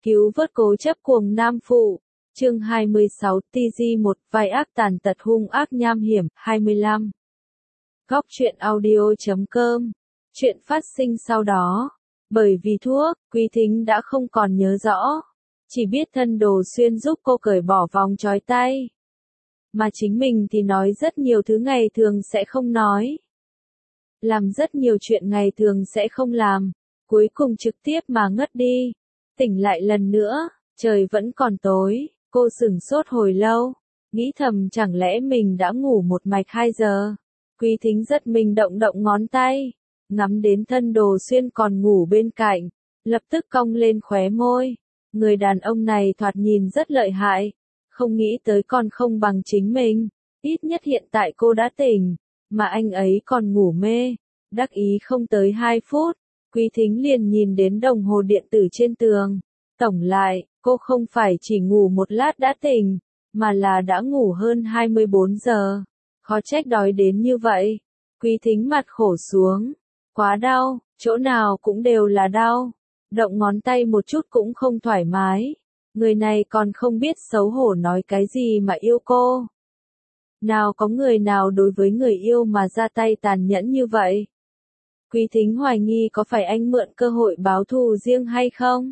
Cứu vớt cố chấp cuồng nam phụ. Chương 26 TG1 vai ác tàn tật hung ác nham hiểm. 25. Góc truyện audio.com. Chuyện phát sinh sau đó. Bởi vì thuốc, Quý Thính đã không còn nhớ rõ. Chỉ biết thân Đồ Xuyên giúp cô cởi bỏ vòng trói tay. Mà chính mình thì nói rất nhiều thứ ngày thường sẽ không nói. Làm rất nhiều chuyện ngày thường sẽ không làm. Cuối cùng trực tiếp mà ngất đi. Tỉnh lại lần nữa, trời vẫn còn tối, cô sửng sốt hồi lâu, nghĩ thầm chẳng lẽ mình đã ngủ một mạch 2 giờ. Quý Thính giật mình động động ngón tay, ngắm đến thân Đồ Xuyên còn ngủ bên cạnh, lập tức cong lên khóe môi. Người đàn ông này thoạt nhìn rất lợi hại, không nghĩ tới còn không bằng chính mình, ít nhất hiện tại cô đã tỉnh, mà anh ấy còn ngủ mê, đắc ý không tới 2 phút. Quý Thính liền nhìn đến đồng hồ điện tử trên tường. Tổng lại, cô không phải chỉ ngủ một lát đã tỉnh, mà là đã ngủ hơn 24 giờ. Khó trách đói đến như vậy. Quý Thính mặt khổ xuống. Quá đau, chỗ nào cũng đều là đau. Động ngón tay một chút cũng không thoải mái. Người này còn không biết xấu hổ nói cái gì mà yêu cô. Nào có người nào đối với người yêu mà ra tay tàn nhẫn như vậy? Quý Thính hoài nghi có phải anh mượn cơ hội báo thù riêng hay không?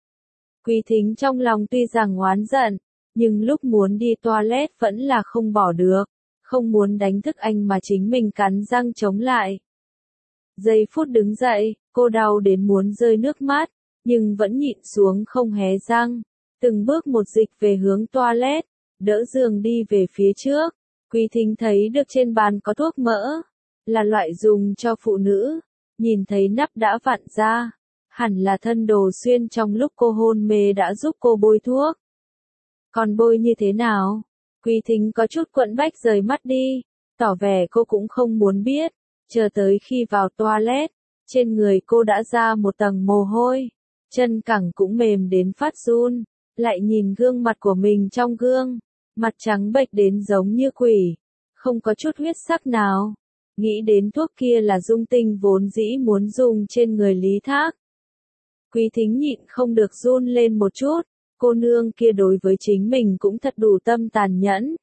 Quý Thính trong lòng tuy rằng oán giận, nhưng lúc muốn đi toilet vẫn là không bỏ được, không muốn đánh thức anh mà chính mình cắn răng chống lại. Giây phút đứng dậy, cô đau đến muốn rơi nước mắt, nhưng vẫn nhịn xuống không hé răng, từng bước một dịch về hướng toilet, đỡ giường đi về phía trước. Quý Thính thấy được trên bàn có thuốc mỡ, là loại dùng cho phụ nữ. Nhìn thấy nắp đã vặn ra, hẳn là thân Đồ Xuyên trong lúc cô hôn mê đã giúp cô bôi thuốc. Còn bôi như thế nào? Quý Thính có chút quẫn bách rời mắt đi, tỏ vẻ cô cũng không muốn biết, chờ tới khi vào toilet, trên người cô đã ra một tầng mồ hôi, chân cẳng cũng mềm đến phát run, lại nhìn gương mặt của mình trong gương, mặt trắng bệch đến giống như quỷ, không có chút huyết sắc nào. Nghĩ đến thuốc kia là dung tinh vốn dĩ muốn dùng trên người Lý Thác. Quý Thính nhịn không được run lên một chút, cô nương kia đối với chính mình cũng thật đủ tâm tàn nhẫn.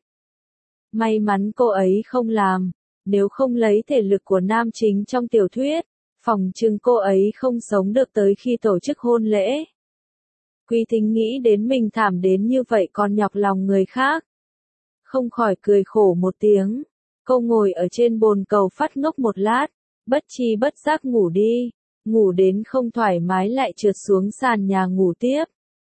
May mắn cô ấy không làm, nếu không lấy thể lực của nam chính trong tiểu thuyết, phòng chừng cô ấy không sống được tới khi tổ chức hôn lễ. Quý Thính nghĩ đến mình thảm đến như vậy còn nhọc lòng người khác. Không khỏi cười khổ một tiếng. Cô ngồi ở trên bồn cầu phát ngốc một lát, bất chi bất giác ngủ đi, ngủ đến không thoải mái lại trượt xuống sàn nhà ngủ tiếp.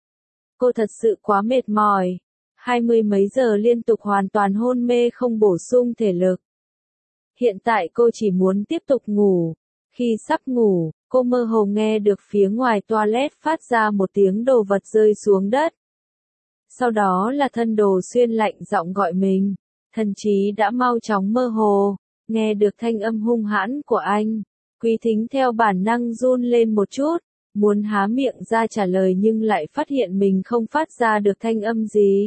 Cô thật sự quá mệt mỏi, 20 mấy giờ liên tục hoàn toàn hôn mê không bổ sung thể lực. Hiện tại cô chỉ muốn tiếp tục ngủ, khi sắp ngủ, cô mơ hồ nghe được phía ngoài toilet phát ra một tiếng đồ vật rơi xuống đất. Sau đó là thân Đồ Xuyên lạnh giọng gọi mình. Thần trí đã mau chóng mơ hồ, nghe được thanh âm hung hãn của anh. Quý Thính theo bản năng run lên một chút, muốn há miệng ra trả lời nhưng lại phát hiện mình không phát ra được thanh âm gì.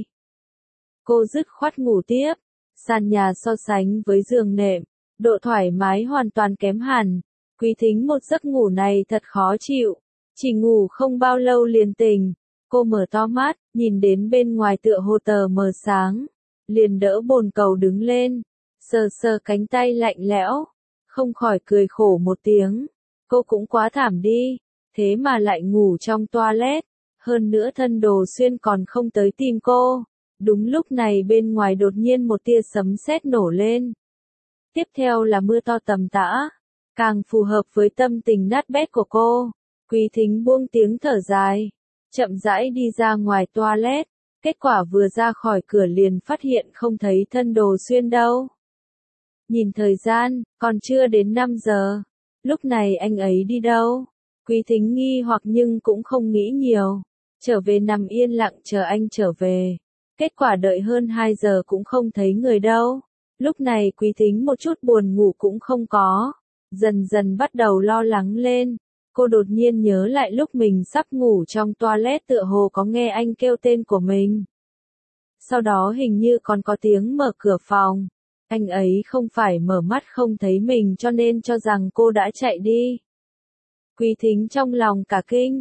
Cô dứt khoát ngủ tiếp, sàn nhà so sánh với giường nệm, độ thoải mái hoàn toàn kém hẳn. Quý Thính một giấc ngủ này thật khó chịu, chỉ ngủ không bao lâu liền tỉnh. Cô mở to mắt, nhìn đến bên ngoài tựa hồ tờ mờ sáng. Liền đỡ bồn cầu đứng lên, sờ sờ cánh tay lạnh lẽo, không khỏi cười khổ một tiếng. Cô cũng quá thảm đi, thế mà lại ngủ trong toilet, hơn nữa thân Đồ Xuyên còn không tới tìm cô. Đúng lúc này bên ngoài đột nhiên một tia sấm sét nổ lên. Tiếp theo là mưa to tầm tã, càng phù hợp với tâm tình nát bét của cô. Quý Thính buông tiếng thở dài, chậm rãi đi ra ngoài toilet. Kết quả vừa ra khỏi cửa liền phát hiện không thấy thân Đồ Xuyên đâu. Nhìn thời gian, còn chưa đến 5 giờ. Lúc này anh ấy đi đâu? Quý Thính nghi hoặc nhưng cũng không nghĩ nhiều. Trở về nằm yên lặng chờ anh trở về. Kết quả đợi hơn 2 giờ cũng không thấy người đâu. Lúc này Quý Thính một chút buồn ngủ cũng không có. Dần dần bắt đầu lo lắng lên. Cô đột nhiên nhớ lại lúc mình sắp ngủ trong toilet tựa hồ có nghe anh kêu tên của mình. Sau đó hình như còn có tiếng mở cửa phòng. Anh ấy không phải mở mắt không thấy mình cho nên cho rằng cô đã chạy đi. Quý Thính trong lòng cả kinh.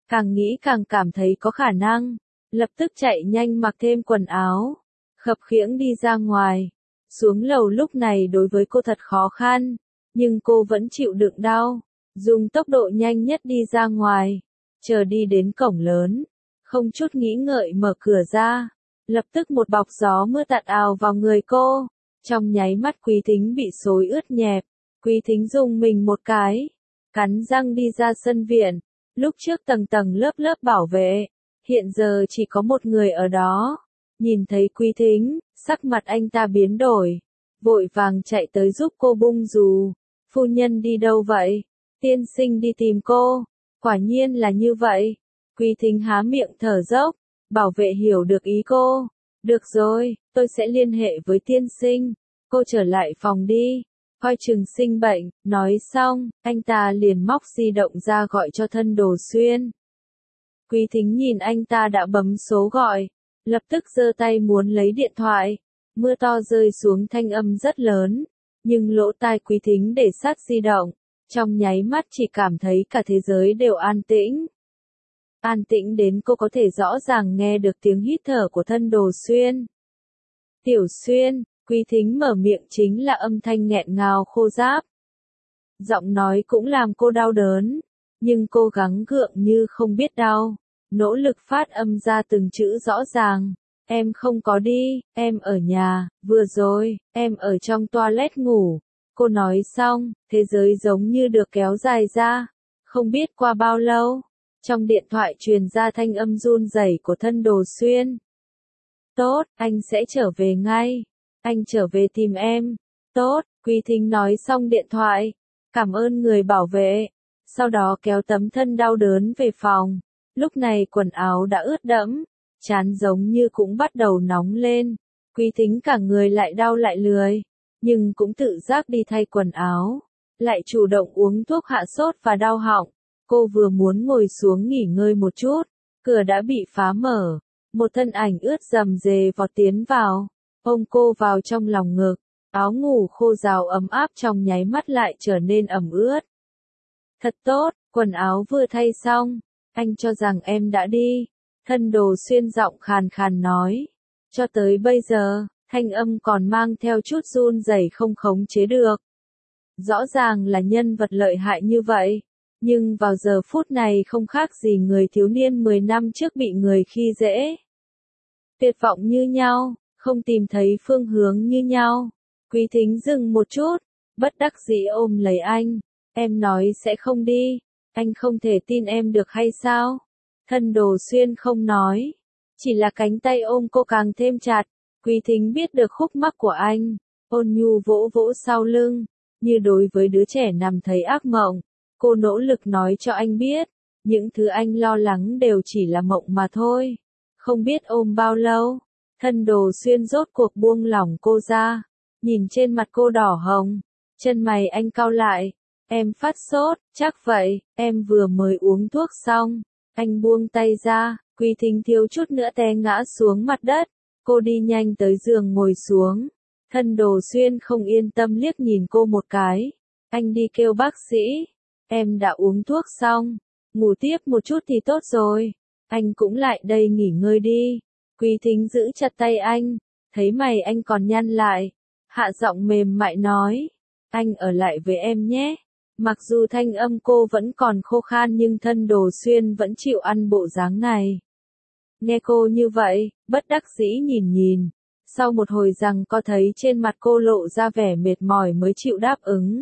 Càng nghĩ càng cảm thấy có khả năng, lập tức chạy nhanh mặc thêm quần áo, khập khiễng đi ra ngoài. Xuống lầu lúc này đối với cô thật khó khăn, nhưng cô vẫn chịu đựng đau, dùng tốc độ nhanh nhất đi ra ngoài, chờ đi đến cổng lớn, không chút nghĩ ngợi mở cửa ra, lập tức một bọc gió mưa tạt ào vào người cô, trong nháy mắt Quý Thính bị xối ướt nhẹp, Quý Thính rùng mình một cái, cắn răng đi ra sân viện, lúc trước tầng tầng lớp lớp bảo vệ, hiện giờ chỉ có một người ở đó, nhìn thấy Quý Thính, sắc mặt anh ta biến đổi, vội vàng chạy tới giúp cô bung dù. Phu nhân đi đâu vậy? Tiên sinh đi tìm cô. Quả nhiên là như vậy. Quý Thính há miệng thở dốc, bảo vệ hiểu được ý cô. Được rồi, tôi sẽ liên hệ với tiên sinh. Cô trở lại phòng đi, coi chừng sinh bệnh. Nói xong, anh ta liền móc di động ra gọi cho Thân Đồ Xuyên. Quý Thính nhìn anh ta đã bấm số gọi, lập tức giơ tay muốn lấy điện thoại. Mưa to rơi xuống thanh âm rất lớn, nhưng lỗ tai Quý Thính để sát di động, trong nháy mắt chỉ cảm thấy cả thế giới đều an tĩnh. An tĩnh đến cô có thể rõ ràng nghe được tiếng hít thở của Thân Đồ Xuyên. Tiểu Xuyên, Quý Thính mở miệng chính là âm thanh nghẹn ngào khô ráp. Giọng nói cũng làm cô đau đớn, nhưng cô gắng gượng như không biết đau, nỗ lực phát âm ra từng chữ rõ ràng. Em không có đi, em ở nhà, vừa rồi, em ở trong toilet ngủ. Cô nói xong, thế giới giống như được kéo dài ra. Không biết qua bao lâu, trong điện thoại truyền ra thanh âm run rẩy của Thân Đồ Xuyên. Tốt, anh sẽ trở về ngay. Anh trở về tìm em. Tốt, Quý Thính nói xong điện thoại. Cảm ơn người bảo vệ. Sau đó kéo tấm thân đau đớn về phòng. Lúc này quần áo đã ướt đẫm. Chán giống như cũng bắt đầu nóng lên. Quý Thính cả người lại đau lại lười. Nhưng cũng tự giác đi thay quần áo. Lại chủ động uống thuốc hạ sốt và đau họng. Cô vừa muốn ngồi xuống nghỉ ngơi một chút. Cửa đã bị phá mở. Một thân ảnh ướt rầm rề vọt tiến vào. Ôm cô vào trong lòng ngực. Áo ngủ khô ráo ấm áp trong nháy mắt lại trở nên ẩm ướt. Thật tốt, quần áo vừa thay xong. Anh cho rằng em đã đi. Thân Đồ Xuyên giọng khàn khàn nói. Cho tới bây giờ, thanh âm còn mang theo chút run rẩy không khống chế được. Rõ ràng là nhân vật lợi hại như vậy, nhưng vào giờ phút này không khác gì người thiếu niên 10 năm trước bị người khi dễ. Tuyệt vọng như nhau, không tìm thấy phương hướng như nhau. Quý Thính dừng một chút, bất đắc dĩ ôm lấy anh. Em nói sẽ không đi, anh không thể tin em được hay sao? Thân Đồ Xuyên không nói, chỉ là cánh tay ôm cô càng thêm chặt. Quý Thính biết được khúc mắc của anh, ôn nhu vỗ vỗ sau lưng, như đối với đứa trẻ nằm thấy ác mộng. Cô nỗ lực nói cho anh biết, những thứ anh lo lắng đều chỉ là mộng mà thôi. Không biết ôm bao lâu, Thân Đồ Xuyên rốt cuộc buông lỏng cô ra, nhìn trên mặt cô đỏ hồng, chân mày anh cau lại. Em phát sốt, chắc vậy, em vừa mới uống thuốc xong. Anh buông tay ra, Quý Thính thiếu chút nữa té ngã xuống mặt đất. Cô đi nhanh tới giường ngồi xuống. Thân Đồ Xuyên không yên tâm liếc nhìn cô một cái. Anh đi kêu bác sĩ. Em đã uống thuốc xong. Ngủ tiếp một chút thì tốt rồi. Anh cũng lại đây nghỉ ngơi đi. Quý Thính giữ chặt tay anh. Thấy mày anh còn nhăn lại. Hạ giọng mềm mại nói. Anh ở lại với em nhé. Mặc dù thanh âm cô vẫn còn khô khan nhưng Thân Đồ Xuyên vẫn chịu ăn bộ dáng này. Nghe cô như vậy, bất đắc dĩ nhìn nhìn. Sau một hồi rằng có thấy trên mặt cô lộ ra vẻ mệt mỏi mới chịu đáp ứng.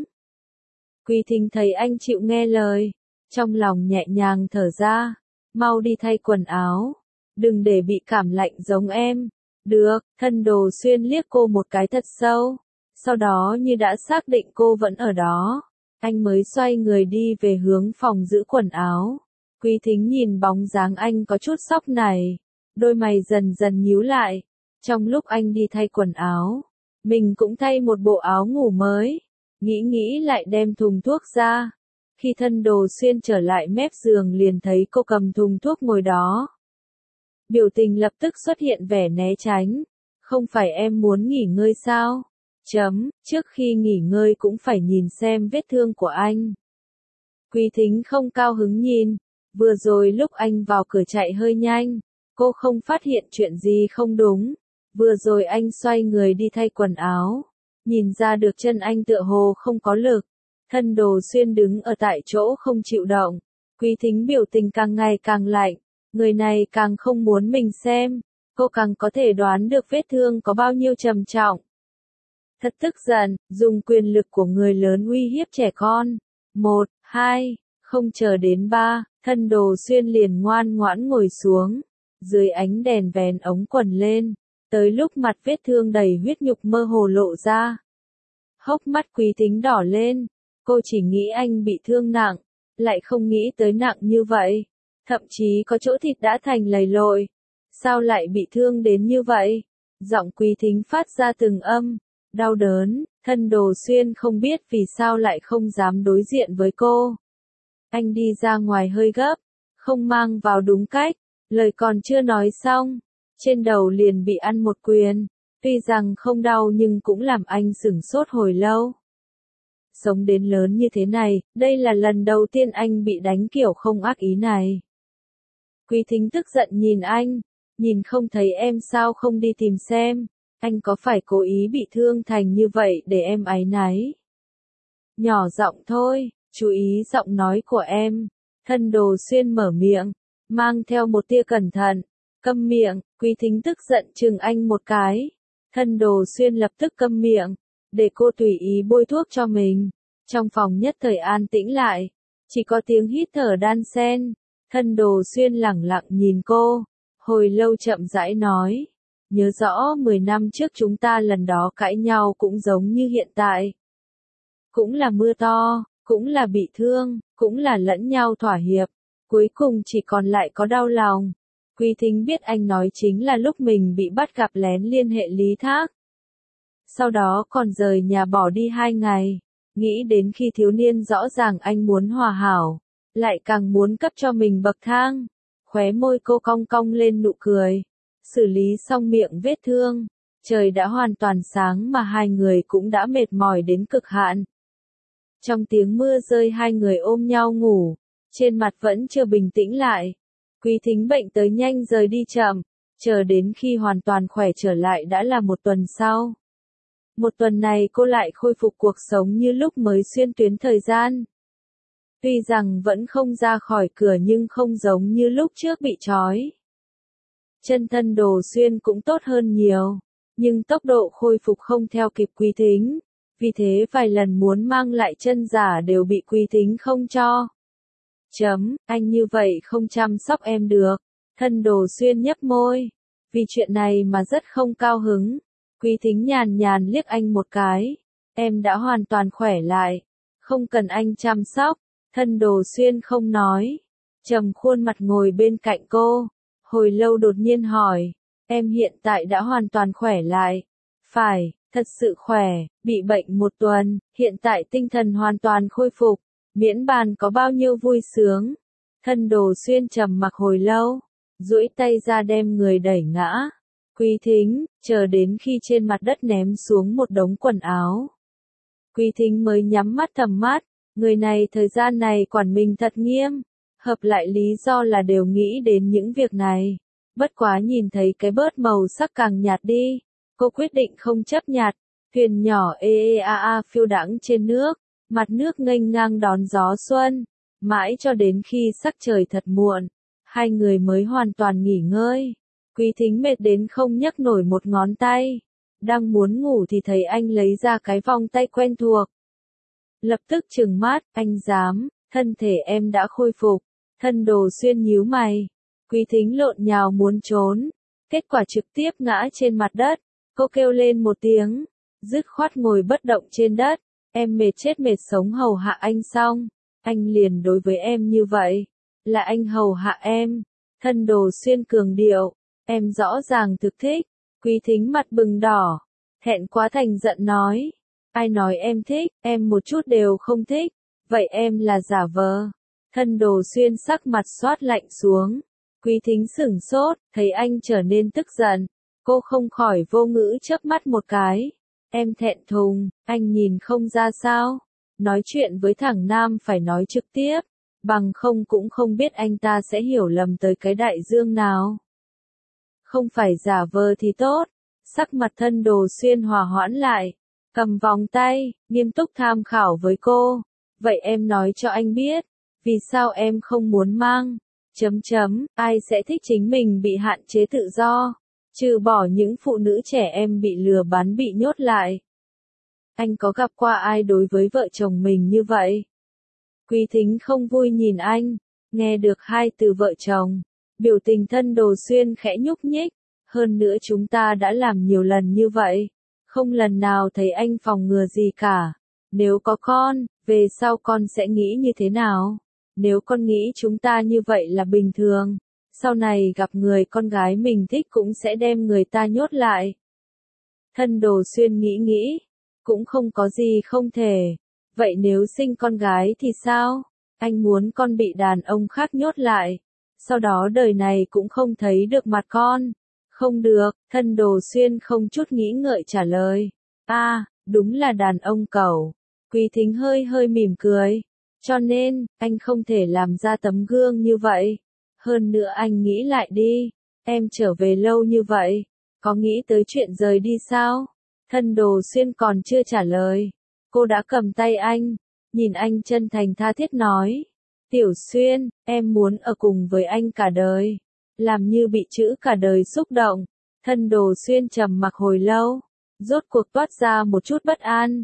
Quý Thính thấy anh chịu nghe lời. Trong lòng nhẹ nhàng thở ra. Mau đi thay quần áo. Đừng để bị cảm lạnh giống em. Được, Thân Đồ Xuyên liếc cô một cái thật sâu. Sau đó như đã xác định cô vẫn ở đó. Anh mới xoay người đi về hướng phòng giữ quần áo. Quý Thính nhìn bóng dáng anh có chút sốc này. Đôi mày dần dần nhíu lại. Trong lúc anh đi thay quần áo, mình cũng thay một bộ áo ngủ mới. Nghĩ lại đem thùng thuốc ra. Khi Thân Đồ Xuyên trở lại mép giường liền thấy cô cầm thùng thuốc ngồi đó. Biểu tình lập tức xuất hiện vẻ né tránh. Không phải em muốn nghỉ ngơi sao? Trước khi nghỉ ngơi cũng phải nhìn xem vết thương của anh. Quý Thính không cao hứng nhìn, Vừa rồi lúc anh vào cửa chạy hơi nhanh, cô không phát hiện chuyện gì không đúng. Vừa rồi anh xoay người đi thay quần áo, nhìn ra được chân anh tựa hồ không có lực. Thân Đồ Xuyên đứng ở tại chỗ không chịu động. Quý Thính biểu tình càng ngày càng lạnh, người này càng không muốn mình xem, cô càng có thể đoán được vết thương có bao nhiêu trầm trọng. Thật tức giận, dùng quyền lực của người lớn uy hiếp trẻ con. 1, 2, không chờ đến 3, Thân Đồ Xuyên liền ngoan ngoãn ngồi xuống, dưới ánh đèn vén ống quần lên, tới lúc mặt vết thương đầy huyết nhục mơ hồ lộ ra. Hốc mắt Quý Thính đỏ lên, cô chỉ nghĩ anh bị thương nặng, lại không nghĩ tới nặng như vậy, thậm chí có chỗ thịt đã thành lầy lội. Sao lại bị thương đến như vậy? Giọng Quý Thính phát ra từng âm, đau đớn. Thân Đồ Xuyên không biết vì sao lại không dám đối diện với cô. Anh đi ra ngoài hơi gấp, không mang vào đúng cách, lời còn chưa nói xong, trên đầu liền bị ăn một quyền, tuy rằng không đau nhưng cũng làm anh sửng sốt hồi lâu. Sống đến lớn như thế này, đây là lần đầu tiên anh bị đánh kiểu không ác ý này. Quý Thính tức giận nhìn anh, nhìn không thấy em sao không đi tìm xem, anh có phải cố ý bị thương thành như vậy để em áy náy. Nhỏ giọng thôi, chú ý giọng nói của em. Thân Đồ Xuyên mở miệng, mang theo một tia cẩn thận. Câm miệng. Quý Thính tức giận chừng anh một cái. Thân Đồ Xuyên lập tức câm miệng, để cô tùy ý bôi thuốc cho mình. Trong phòng nhất thời an tĩnh lại, chỉ có tiếng hít thở đan xen. Thân Đồ Xuyên lẳng lặng nhìn cô, hồi lâu chậm rãi nói, nhớ rõ 10 năm trước chúng ta lần đó cãi nhau cũng giống như hiện tại. Cũng là mưa to, cũng là bị thương, cũng là lẫn nhau thỏa hiệp, cuối cùng chỉ còn lại có đau lòng. Quý Thính biết anh nói chính là lúc mình bị bắt gặp lén liên hệ Lý Thác. Sau đó còn rời nhà bỏ đi 2 ngày, nghĩ đến khi thiếu niên rõ ràng anh muốn hòa hảo, lại càng muốn cấp cho mình bậc thang. Khóe môi cô cong cong lên nụ cười, xử lý xong miệng vết thương, trời đã hoàn toàn sáng mà hai người cũng đã mệt mỏi đến cực hạn. Trong tiếng mưa rơi hai người ôm nhau ngủ, trên mặt vẫn chưa bình tĩnh lại. Quý Thính bệnh tới nhanh rời đi chậm, chờ đến khi hoàn toàn khỏe trở lại đã là một tuần sau. Một tuần này cô lại khôi phục cuộc sống như lúc mới xuyên tuyến thời gian. Tuy rằng vẫn không ra khỏi cửa nhưng không giống như lúc trước bị trói. Chân Thân Đồ Xuyên cũng tốt hơn nhiều, nhưng tốc độ khôi phục không theo kịp Quý Thính, vì thế vài lần muốn mang lại chân giả đều bị Quý Thính không cho. Anh như vậy không chăm sóc em được. Thân Đồ Xuyên nhấp môi, vì chuyện này mà rất không cao hứng. Quý Thính nhàn nhàn liếc anh một cái, em đã hoàn toàn khỏe lại, không cần anh chăm sóc. Thân Đồ Xuyên không nói, trầm khuôn mặt ngồi bên cạnh cô, hồi lâu đột nhiên hỏi, em hiện tại đã hoàn toàn khỏe lại? Phải, thật sự khỏe, bị bệnh 1 tuần, hiện tại tinh thần hoàn toàn khôi phục, miễn bàn có bao nhiêu vui sướng. Thân Đồ Xuyên trầm mặc hồi lâu, duỗi tay ra đem người đẩy ngã. Quý Thính, chờ đến khi trên mặt đất ném xuống một đống quần áo. Quý Thính mới nhắm mắt thầm mắt, người này thời gian này quản mình thật nghiêm, hợp lại lý do là đều nghĩ đến những việc này. Bất quá nhìn thấy cái bớt màu sắc càng nhạt đi, cô quyết định không chấp nhặt. Thuyền nhỏ phiêu đãng trên nước, mặt nước nghênh ngang đón gió xuân, mãi cho đến khi sắc trời thật muộn, hai người mới hoàn toàn nghỉ ngơi. Quý Thính mệt đến không nhấc nổi một ngón tay, đang muốn ngủ thì thấy anh lấy ra cái vòng tay quen thuộc. Lập tức trừng mắt, anh dám, thân thể em đã khôi phục. Thân Đồ Xuyên nhíu mày, Quý Thính lộn nhào muốn trốn, kết quả trực tiếp ngã trên mặt đất. Cô kêu lên một tiếng, dứt khoát ngồi bất động trên đất. Em mệt chết mệt sống hầu hạ anh xong, anh liền đối với em như vậy, là anh hầu hạ em. Thân Đồ Xuyên cường điệu, em rõ ràng thực thích. Quý Thính mặt bừng đỏ, thẹn quá thành giận nói, ai nói em thích, em một chút đều không thích, vậy em là giả vờ. Thân Đồ Xuyên sắc mặt xoát lạnh xuống, Quý Thính sửng sốt, thấy anh trở nên tức giận, cô không khỏi vô ngữ chớp mắt một cái. Em thẹn thùng, anh nhìn không ra sao, nói chuyện với thằng nam phải nói trực tiếp, bằng không cũng không biết anh ta sẽ hiểu lầm tới cái đại dương nào. Không phải giả vờ thì tốt. Sắc mặt Thân Đồ Xuyên hòa hoãn lại, cầm vòng tay, nghiêm túc tham khảo với cô. Vậy em nói cho anh biết, vì sao em không muốn mang? Ai sẽ thích chính mình bị hạn chế tự do, trừ bỏ những phụ nữ trẻ em bị lừa bán bị nhốt lại. Anh có gặp qua ai đối với vợ chồng mình như vậy? Quý Thính không vui nhìn anh, nghe được hai từ vợ chồng, biểu tình Thân Đồ Xuyên khẽ nhúc nhích, hơn nữa chúng ta đã làm nhiều lần như vậy, không lần nào thấy anh phòng ngừa gì cả. Nếu có con, về sau con sẽ nghĩ như thế nào? Nếu con nghĩ chúng ta như vậy là bình thường, sau này gặp người con gái mình thích cũng sẽ đem người ta nhốt lại. Thân Đồ Xuyên nghĩ, cũng không có gì không thể. Vậy nếu sinh con gái thì sao? Anh muốn con bị đàn ông khác nhốt lại, sau đó đời này cũng không thấy được mặt con. Không được, Thân Đồ Xuyên không chút nghĩ ngợi trả lời. Đúng là đàn ông cẩu. Quý Thính hơi mỉm cười. Cho nên, anh không thể làm ra tấm gương như vậy. Hơn nữa anh nghĩ lại đi, em trở về lâu như vậy, có nghĩ tới chuyện rời đi sao? Thân Đồ Xuyên còn chưa trả lời, cô đã cầm tay anh, nhìn anh chân thành tha thiết nói. Tiểu Xuyên, em muốn ở cùng với anh cả đời. Làm như bị chữ cả đời xúc động. Thân Đồ Xuyên trầm mặc hồi lâu, rốt cuộc toát ra một chút bất an.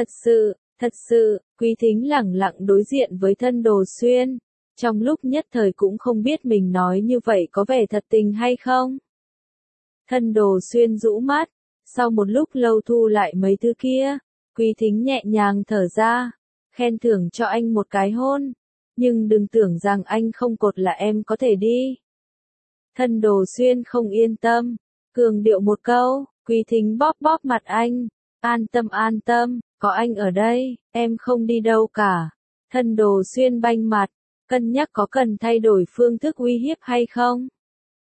Thật sự, Quý Thính lẳng lặng đối diện với Thân Đồ Xuyên. Trong lúc nhất thời cũng không biết mình nói như vậy có vẻ thật tình hay không. Thân Đồ Xuyên rũ mắt, sau một lúc lâu thu lại mấy thứ kia, Quý Thính nhẹ nhàng thở ra, khen thưởng cho anh một cái hôn. Nhưng đừng tưởng rằng anh không cột là em có thể đi. Thân Đồ Xuyên không yên tâm, cường điệu một câu. Quý Thính bóp mặt anh. An tâm, có anh ở đây, em không đi đâu cả. Thân Đồ Xuyên banh mặt, cân nhắc có cần thay đổi phương thức uy hiếp hay không.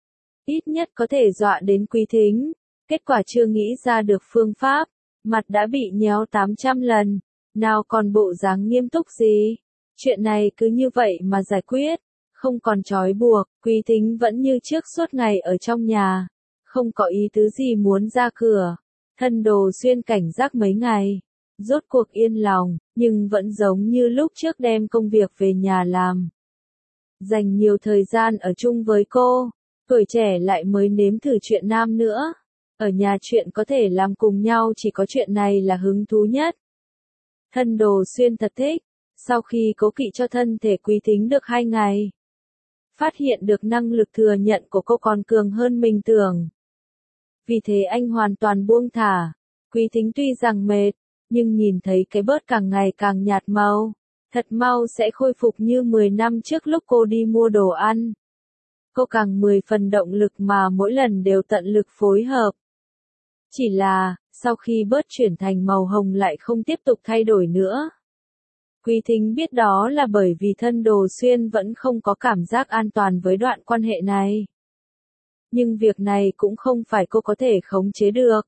Ít nhất có thể dọa đến Quý Thính, kết quả chưa nghĩ ra được phương pháp, mặt đã bị nhéo 800 lần, nào còn bộ dáng nghiêm túc gì. Chuyện này cứ như vậy mà giải quyết, không còn trói buộc. Quý Thính vẫn như trước suốt ngày ở trong nhà, không có ý tứ gì muốn ra cửa. Thân Đồ Xuyên cảnh giác mấy ngày, rốt cuộc yên lòng, nhưng vẫn giống như lúc trước đem công việc về nhà làm. Dành nhiều thời gian ở chung với cô, tuổi trẻ lại mới nếm thử chuyện nam nữa. Ở nhà chuyện có thể làm cùng nhau chỉ có chuyện này là hứng thú nhất. Thân Đồ Xuyên thật thích, sau khi cố kỵ cho thân thể Quý Thính được 2 ngày. Phát hiện được năng lực thừa nhận của cô còn cường hơn mình tưởng. Vì thế anh hoàn toàn buông thả. Quý Thính tuy rằng mệt, nhưng nhìn thấy cái bớt càng ngày càng nhạt màu, thật mau sẽ khôi phục như 10 năm trước lúc cô đi mua đồ ăn. Cô càng 10 phần động lực mà mỗi lần đều tận lực phối hợp. Chỉ là, sau khi bớt chuyển thành màu hồng lại không tiếp tục thay đổi nữa. Quý Thính biết đó là bởi vì Thân Đồ Xuyên vẫn không có cảm giác an toàn với đoạn quan hệ này. Nhưng việc này cũng không phải cô có thể khống chế được.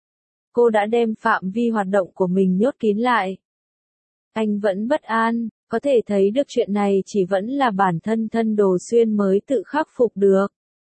Cô đã đem phạm vi hoạt động của mình nhốt kín lại. Anh vẫn bất an, có thể thấy được chuyện này chỉ vẫn là bản thân Thân Đồ Xuyên mới tự khắc phục được.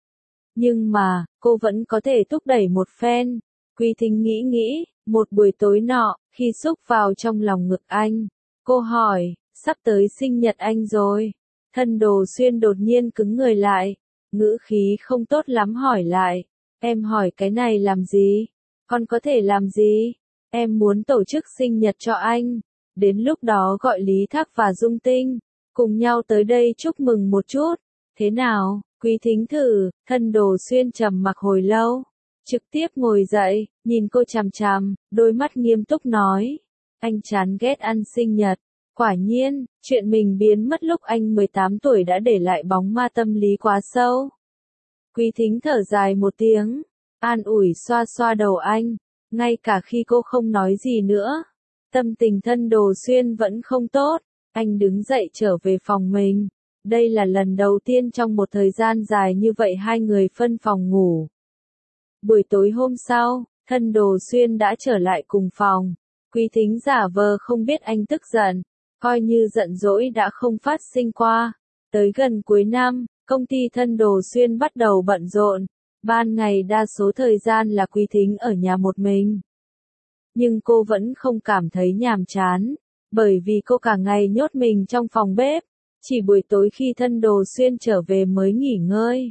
Nhưng mà, cô vẫn có thể thúc đẩy một phen. Quý Thính nghĩ, một buổi tối nọ, khi xúc vào trong lòng ngực anh, cô hỏi, sắp tới sinh nhật anh rồi. Thân Đồ Xuyên đột nhiên cứng người lại, ngữ khí không tốt lắm hỏi lại, em hỏi cái này làm gì? Con có thể làm gì? Em muốn tổ chức sinh nhật cho anh, đến lúc đó gọi Lý Thác và Dung Tinh, cùng nhau tới đây chúc mừng một chút, thế nào? Quý Thính thử. Thân Đồ Xuyên trầm mặc hồi lâu, trực tiếp ngồi dậy, nhìn cô chằm chằm, đôi mắt nghiêm túc nói, anh chán ghét ăn sinh nhật. Quả nhiên, chuyện mình biến mất lúc anh 18 tuổi đã để lại bóng ma tâm lý quá sâu. Quý Thính thở dài một tiếng, an ủi xoa xoa đầu anh, ngay cả khi cô không nói gì nữa. Tâm tình Thân Đồ Xuyên vẫn không tốt, anh đứng dậy trở về phòng mình. Đây là lần đầu tiên trong một thời gian dài như vậy hai người phân phòng ngủ. Buổi tối hôm sau, Thân Đồ Xuyên đã trở lại cùng phòng. Quý Thính giả vờ không biết anh tức giận, Coi như giận dỗi đã không phát sinh qua. Tới gần cuối năm, công ty Thân Đồ Xuyên bắt đầu bận rộn. Ban ngày đa số thời gian là Quý Thính ở nhà một mình. Nhưng cô vẫn không cảm thấy nhàm chán, bởi vì cô cả ngày nhốt mình trong phòng bếp. Chỉ buổi tối khi Thân Đồ Xuyên trở về mới nghỉ ngơi.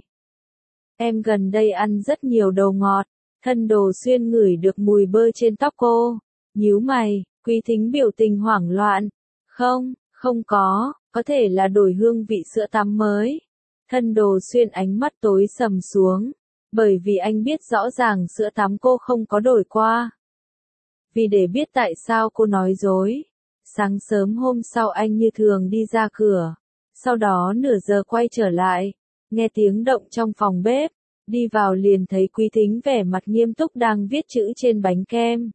Em gần đây ăn rất nhiều đồ ngọt. Thân Đồ Xuyên ngửi được mùi bơ trên tóc cô. Nhíu mày, Quý Thính biểu tình hoảng loạn. Không có thể là đổi hương vị sữa tắm mới. Thân Đồ Xuyên ánh mắt tối sầm xuống, bởi vì anh biết rõ ràng sữa tắm cô không có đổi qua. Vì để biết tại sao cô nói dối, sáng sớm hôm sau anh như thường đi ra cửa, sau đó nửa giờ quay trở lại, nghe tiếng động trong phòng bếp, đi vào liền thấy Quý Thính vẻ mặt nghiêm túc đang viết chữ trên bánh kem.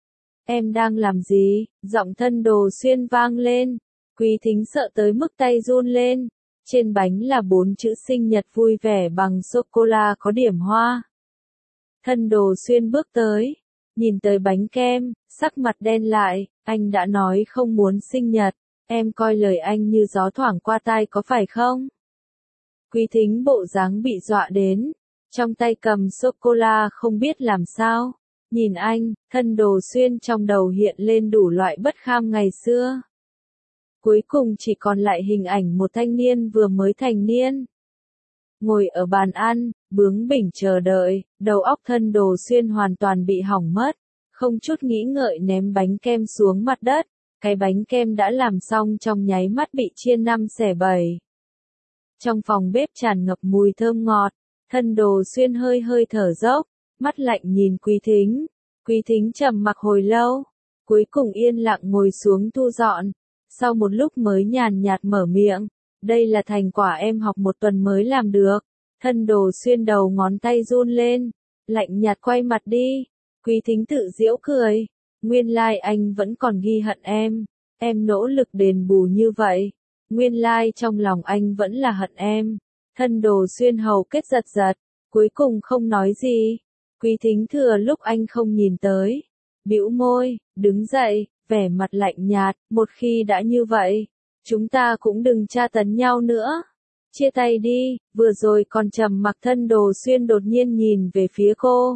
Em đang làm gì? Giọng Thân Đồ Xuyên vang lên. Quý Thính sợ tới mức tay run lên. Trên bánh là 4 chữ sinh nhật vui vẻ bằng sô-cô-la có điểm hoa. Thân Đồ Xuyên bước tới, nhìn tới bánh kem, sắc mặt đen lại, anh đã nói không muốn sinh nhật, em coi lời anh như gió thoảng qua tai có phải không? Quý Thính bộ dáng bị dọa đến, trong tay cầm sô-cô-la không biết làm sao. Nhìn anh, Thân Đồ Xuyên trong đầu hiện lên đủ loại bất kham ngày xưa. Cuối cùng chỉ còn lại hình ảnh một thanh niên vừa mới thành niên. Ngồi ở bàn ăn, bướng bỉnh chờ đợi, đầu óc Thân Đồ Xuyên hoàn toàn bị hỏng mất, không chút nghĩ ngợi ném bánh kem xuống mặt đất, cái bánh kem đã làm xong trong nháy mắt bị chia 5 xẻ 7. Trong phòng bếp tràn ngập mùi thơm ngọt, Thân Đồ Xuyên hơi hơi thở dốc, mắt lạnh nhìn Quý Thính. Quý Thính trầm mặc hồi lâu, cuối cùng yên lặng ngồi xuống thu dọn, sau một lúc mới nhàn nhạt mở miệng, đây là thành quả em học một tuần mới làm được. Thân Đồ Xuyên đầu ngón tay run lên, lạnh nhạt quay mặt đi. Quý Thính tự giễu cười, nguyên lai anh vẫn còn ghi hận em nỗ lực đền bù như vậy, nguyên lai trong lòng anh vẫn là hận em. Thân Đồ Xuyên hầu kết giật giật, cuối cùng không nói gì. Quý Thính thừa lúc anh không nhìn tới, bĩu môi, đứng dậy, vẻ mặt lạnh nhạt, một khi đã như vậy, chúng ta cũng đừng tra tấn nhau nữa. Chia tay đi, vừa rồi còn trầm mặc. Thân Đồ Xuyên đột nhiên nhìn về phía cô.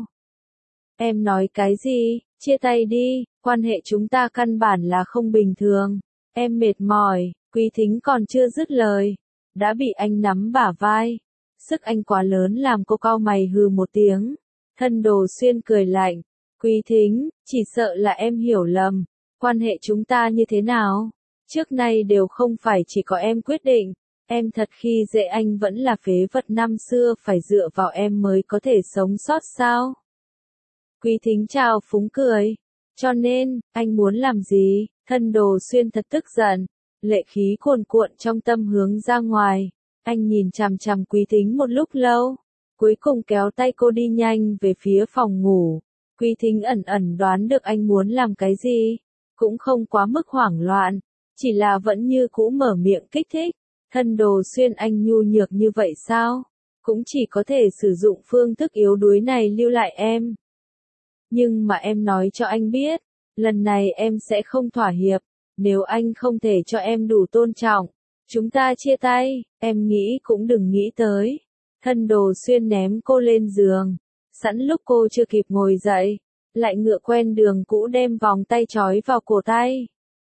Em nói cái gì? Chia tay đi, quan hệ chúng ta căn bản là không bình thường. Em mệt mỏi. Quý Thính còn chưa dứt lời, đã bị anh nắm bả vai. Sức anh quá lớn làm cô cau mày hừ một tiếng. Thân Đồ Xuyên cười lạnh. Quý Thính, chỉ sợ là em hiểu lầm. Quan hệ chúng ta như thế nào? Trước nay đều không phải chỉ có em quyết định. Em thật khi dễ anh vẫn là phế vật năm xưa phải dựa vào em mới có thể sống sót sao? Quý Thính chào phúng cười. Cho nên, anh muốn làm gì? Thân Đồ Xuyên thật tức giận. Lệ khí cuồn cuộn trong tâm hướng ra ngoài. Anh nhìn chằm chằm Quý Thính một lúc lâu. Cuối cùng kéo tay cô đi nhanh về phía phòng ngủ. Quý Thính ẩn ẩn đoán được anh muốn làm cái gì. Cũng không quá mức hoảng loạn. Chỉ là vẫn như cũ mở miệng kích thích. Thân Đồ Xuyên anh nhu nhược như vậy sao? Cũng chỉ có thể sử dụng phương thức yếu đuối này lưu lại em. Nhưng mà em nói cho anh biết, lần này em sẽ không thỏa hiệp. Nếu anh không thể cho em đủ tôn trọng, chúng ta chia tay, em nghĩ cũng đừng nghĩ tới. Thân Đồ Xuyên ném cô lên giường, sẵn lúc cô chưa kịp ngồi dậy, lại ngựa quen đường cũ đem vòng tay trói vào cổ tay.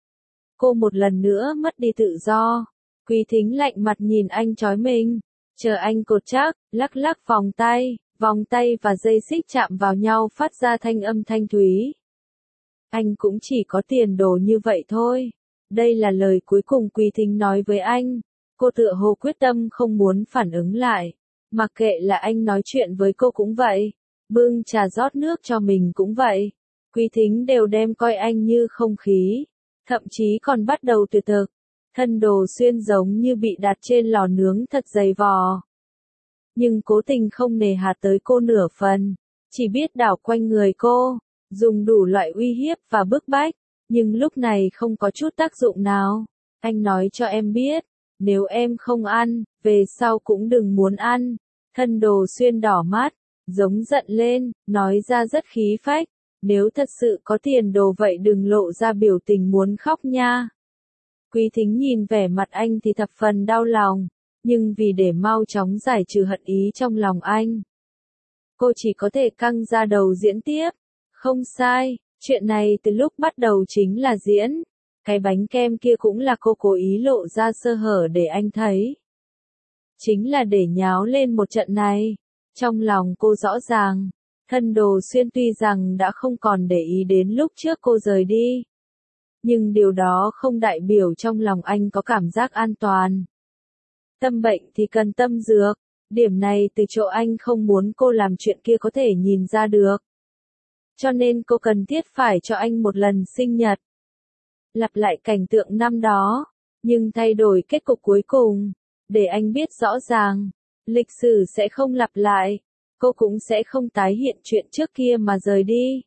Cô một lần nữa mất đi tự do. Quý Thính lạnh mặt nhìn anh trói mình, chờ anh cột chắc, lắc lắc vòng tay và dây xích chạm vào nhau phát ra thanh âm thanh thúy. Anh cũng chỉ có tiền đồ như vậy thôi. Đây là lời cuối cùng Quý Thính nói với anh. Cô tựa hồ quyết tâm không muốn phản ứng lại. Mặc kệ là anh nói chuyện với cô cũng vậy, bưng trà rót nước cho mình cũng vậy. Quý Thính đều đem coi anh như không khí, thậm chí còn bắt đầu tuyệt thực. Thân Đồ Xuyên giống như bị đặt trên lò nướng thật dày vò. Nhưng cố tình không nề hà tới cô nửa phần, chỉ biết đảo quanh người cô, dùng đủ loại uy hiếp và bức bách, nhưng lúc này không có chút tác dụng nào. Anh nói cho em biết, nếu em không ăn, về sau cũng đừng muốn ăn. Thân Đồ Xuyên đỏ mắt, giống giận lên, nói ra rất khí phách, nếu thật sự có tiền đồ vậy đừng lộ ra biểu tình muốn khóc nha. Quý Thính nhìn vẻ mặt anh thì thập phần đau lòng, nhưng vì để mau chóng giải trừ hận ý trong lòng anh, cô chỉ có thể căng ra đầu diễn tiếp. Không sai, chuyện này từ lúc bắt đầu chính là diễn. Cái bánh kem kia cũng là cô cố ý lộ ra sơ hở để anh thấy. Chính là để nháo lên một trận này. Trong lòng cô rõ ràng, Thân Đồ Xuyên tuy rằng đã không còn để ý đến lúc trước cô rời đi. Nhưng điều đó không đại biểu trong lòng anh có cảm giác an toàn. Tâm bệnh thì cần tâm dược, điểm này từ chỗ anh không muốn cô làm chuyện kia có thể nhìn ra được. Cho nên cô cần thiết phải cho anh một lần sinh nhật. Lặp lại cảnh tượng năm đó, nhưng thay đổi kết cục cuối cùng, để anh biết rõ ràng, lịch sử sẽ không lặp lại, cô cũng sẽ không tái hiện chuyện trước kia mà rời đi.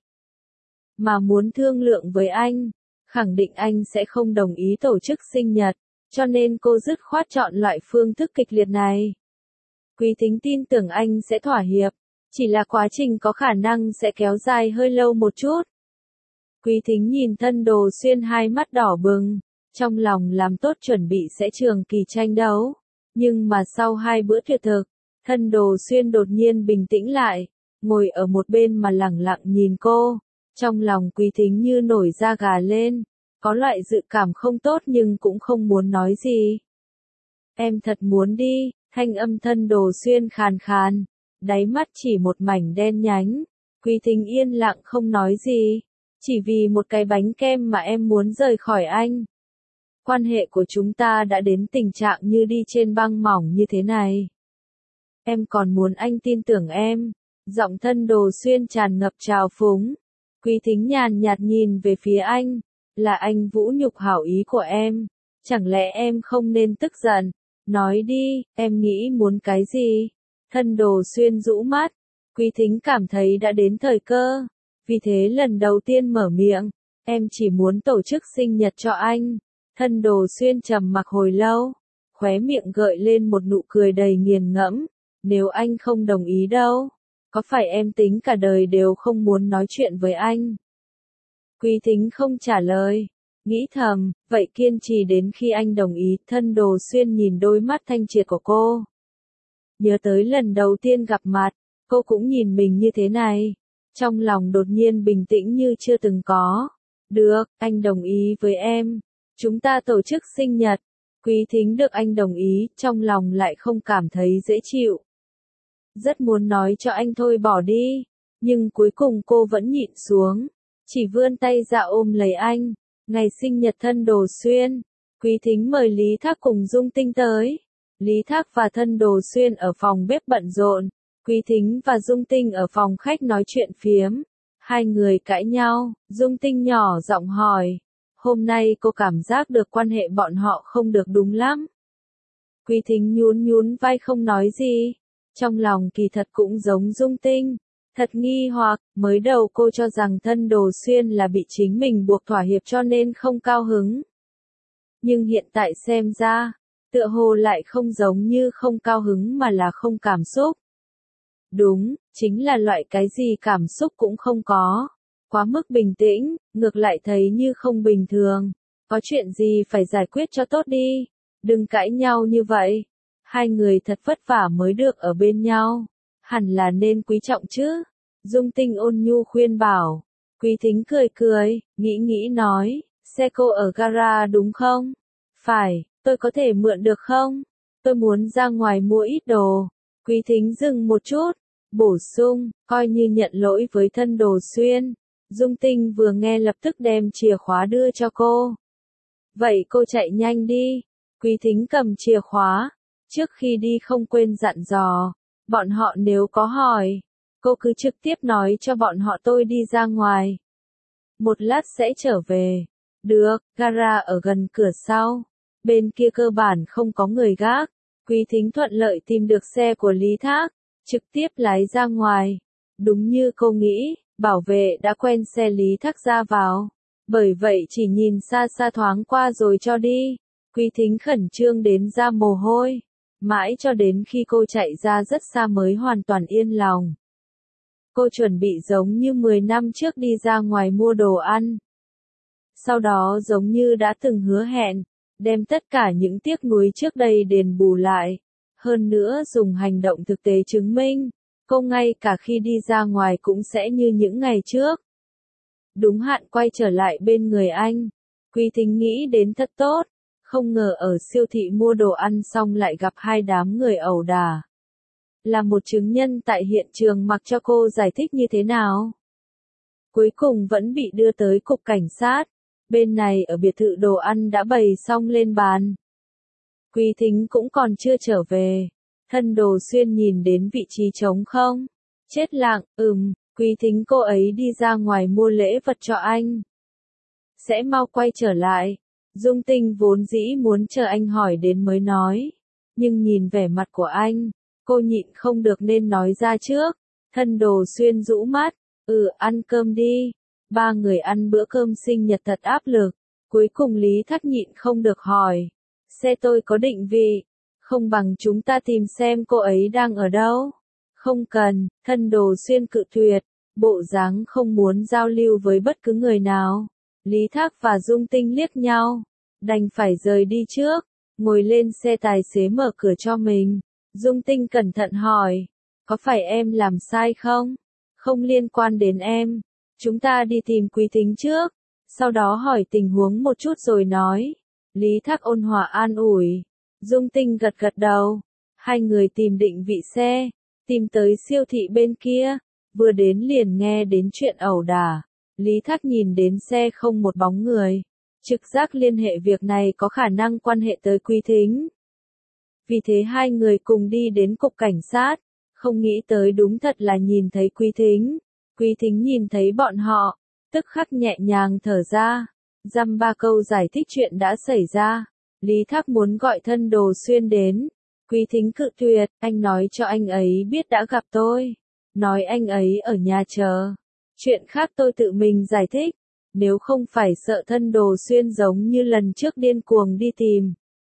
Mà muốn thương lượng với anh, khẳng định anh sẽ không đồng ý tổ chức sinh nhật, cho nên cô dứt khoát chọn loại phương thức kịch liệt này. Quý Thính tin tưởng anh sẽ thỏa hiệp, chỉ là quá trình có khả năng sẽ kéo dài hơi lâu một chút. Quý Thính nhìn Thân Đồ Xuyên hai mắt đỏ bừng, trong lòng làm tốt chuẩn bị sẽ trường kỳ tranh đấu. Nhưng mà sau 2 bữa tuyệt thực, Thân Đồ Xuyên đột nhiên bình tĩnh lại, ngồi ở một bên mà lẳng lặng nhìn cô. Trong lòng Quý Thính như nổi da gà lên, có loại dự cảm không tốt nhưng cũng không muốn nói gì. Em thật muốn đi, thanh âm Thân Đồ Xuyên khàn khàn, đáy mắt chỉ một mảnh đen nhánh. Quý Thính yên lặng không nói gì, chỉ vì một cái bánh kem mà em muốn rời khỏi anh. Quan hệ của chúng ta đã đến tình trạng như đi trên băng mỏng như thế này. Em còn muốn anh tin tưởng em. Giọng Thân Đồ Xuyên tràn ngập trào phúng. Quý Thính nhàn nhạt nhìn về phía anh. Là anh vũ nhục hảo ý của em. Chẳng lẽ em không nên tức giận? Nói đi, em nghĩ muốn cái gì? Thân Đồ Xuyên rũ mắt. Quý Thính cảm thấy đã đến thời cơ. Vì thế lần đầu tiên mở miệng. Em chỉ muốn tổ chức sinh nhật cho anh. Thân Đồ Xuyên trầm mặc hồi lâu. Khóe miệng gợi lên một nụ cười đầy nghiền ngẫm. Nếu anh không đồng ý đâu. Có phải em tính cả đời đều không muốn nói chuyện với anh? Quý Thính không trả lời. Nghĩ thầm, vậy kiên trì đến khi anh đồng ý. Thân Đồ Xuyên nhìn đôi mắt thanh triệt của cô. Nhớ tới lần đầu tiên gặp mặt, cô cũng nhìn mình như thế này. Trong lòng đột nhiên bình tĩnh như chưa từng có. Được, anh đồng ý với em. Chúng ta tổ chức sinh nhật. Quý Thính được anh đồng ý, trong lòng lại không cảm thấy dễ chịu. Rất muốn nói cho anh thôi bỏ đi, nhưng cuối cùng cô vẫn nhịn xuống, chỉ vươn tay ra ôm lấy anh. Ngày sinh nhật Thân Đồ Xuyên, Quý Thính mời Lý Thác cùng Dung Tinh tới. Lý Thác và Thân Đồ Xuyên ở phòng bếp bận rộn, Quý Thính và Dung Tinh ở phòng khách nói chuyện phiếm. Hai người cãi nhau, Dung Tinh nhỏ giọng hỏi. Hôm nay cô cảm giác được quan hệ bọn họ không được đúng lắm. Quý Thính nhún nhún vai không nói gì. Trong lòng kỳ thật cũng giống Dung Tinh. Thật nghi hoặc, mới đầu cô cho rằng Thân Đồ Xuyên là bị chính mình buộc thỏa hiệp cho nên không cao hứng. Nhưng hiện tại xem ra, tựa hồ lại không giống như không cao hứng mà là không cảm xúc. Đúng, chính là loại cái gì cảm xúc cũng không có. Quá mức bình tĩnh, ngược lại thấy như không bình thường. Có chuyện gì phải giải quyết cho tốt đi. Đừng cãi nhau như vậy. Hai người thật vất vả mới được ở bên nhau. Hẳn là nên quý trọng chứ. Dung Tinh ôn nhu khuyên bảo. Quý Thính cười cười, nghĩ nói. Xe cô ở gara đúng không? Phải, tôi có thể mượn được không? Tôi muốn ra ngoài mua ít đồ. Quý Thính dừng một chút. Bổ sung, coi như nhận lỗi với Thân Đồ Xuyên. Dung Tinh vừa nghe lập tức đem chìa khóa đưa cho cô. Vậy cô chạy nhanh đi. Quý Thính cầm chìa khóa. Trước khi đi không quên dặn dò. Bọn họ nếu có hỏi, cô cứ trực tiếp nói cho bọn họ tôi đi ra ngoài. Một lát sẽ trở về. Được, gara ở gần cửa sau. Bên kia cơ bản không có người gác. Quý Thính thuận lợi tìm được xe của Lý Thác. Trực tiếp lái ra ngoài. Đúng như cô nghĩ, bảo vệ đã quen xe Lý Thác ra vào. Bởi vậy chỉ nhìn xa xa thoáng qua rồi cho đi. Quý Thính khẩn trương đến ra mồ hôi. Mãi cho đến khi cô chạy ra rất xa mới hoàn toàn yên lòng. Cô chuẩn bị giống như 10 năm trước đi ra ngoài mua đồ ăn. Sau đó giống như đã từng hứa hẹn, đem tất cả những tiếc nuối trước đây đền bù lại. Hơn nữa dùng hành động thực tế chứng minh, cô ngay cả khi đi ra ngoài cũng sẽ như những ngày trước. Đúng hạn quay trở lại bên người anh. Quý Thính nghĩ đến thật tốt, không ngờ ở siêu thị mua đồ ăn xong lại gặp hai đám người ẩu đả. Là một chứng nhân tại hiện trường mặc cho cô giải thích như thế nào. Cuối cùng vẫn bị đưa tới cục cảnh sát. Bên này ở biệt thự đồ ăn đã bày xong lên bàn. Quý Thính cũng còn chưa trở về. Thân Đồ Xuyên nhìn đến vị trí trống không. Chết lặng, Quý Thính cô ấy đi ra ngoài mua lễ vật cho anh. Sẽ mau quay trở lại. Dung Tinh vốn dĩ muốn chờ anh hỏi đến mới nói. Nhưng nhìn vẻ mặt của anh, cô nhịn không được nên nói ra trước. Thân Đồ Xuyên rũ mắt. Ăn cơm đi. Ba người ăn bữa cơm sinh nhật thật áp lực. Cuối cùng Lý Thác nhịn không được hỏi. Xe tôi có định vị. Không bằng chúng ta tìm xem cô ấy đang ở đâu. Không cần, Thân Đồ Xuyên cự tuyệt. Bộ dáng không muốn giao lưu với bất cứ người nào. Lý Thác và Dung Tinh liếc nhau. Đành phải rời đi trước. Ngồi lên xe tài xế mở cửa cho mình. Dung Tinh cẩn thận hỏi. Có phải em làm sai không? Không liên quan đến em. Chúng ta đi tìm Quý Thính trước. Sau đó hỏi tình huống một chút rồi nói. Lý Thác ôn hòa an ủi. Dung Tinh gật gật đầu. Hai người tìm định vị xe. Tìm tới siêu thị bên kia. Vừa đến liền nghe đến chuyện ẩu đả. Lý Thác nhìn đến xe không một bóng người. Trực giác liên hệ việc này có khả năng quan hệ tới Quý Thính. Vì thế hai người cùng đi đến cục cảnh sát. Không nghĩ tới đúng thật là nhìn thấy Quý Thính. Quý Thính nhìn thấy bọn họ. Tức khắc nhẹ nhàng thở ra. Dăm ba câu giải thích chuyện đã xảy ra. Lý Thác muốn gọi Thân Đồ Xuyên đến. Quý Thính cự tuyệt. Anh nói cho anh ấy biết đã gặp tôi. Nói anh ấy ở nhà chờ. Chuyện khác tôi tự mình giải thích. Nếu không phải sợ Thân Đồ Xuyên giống như lần trước điên cuồng đi tìm.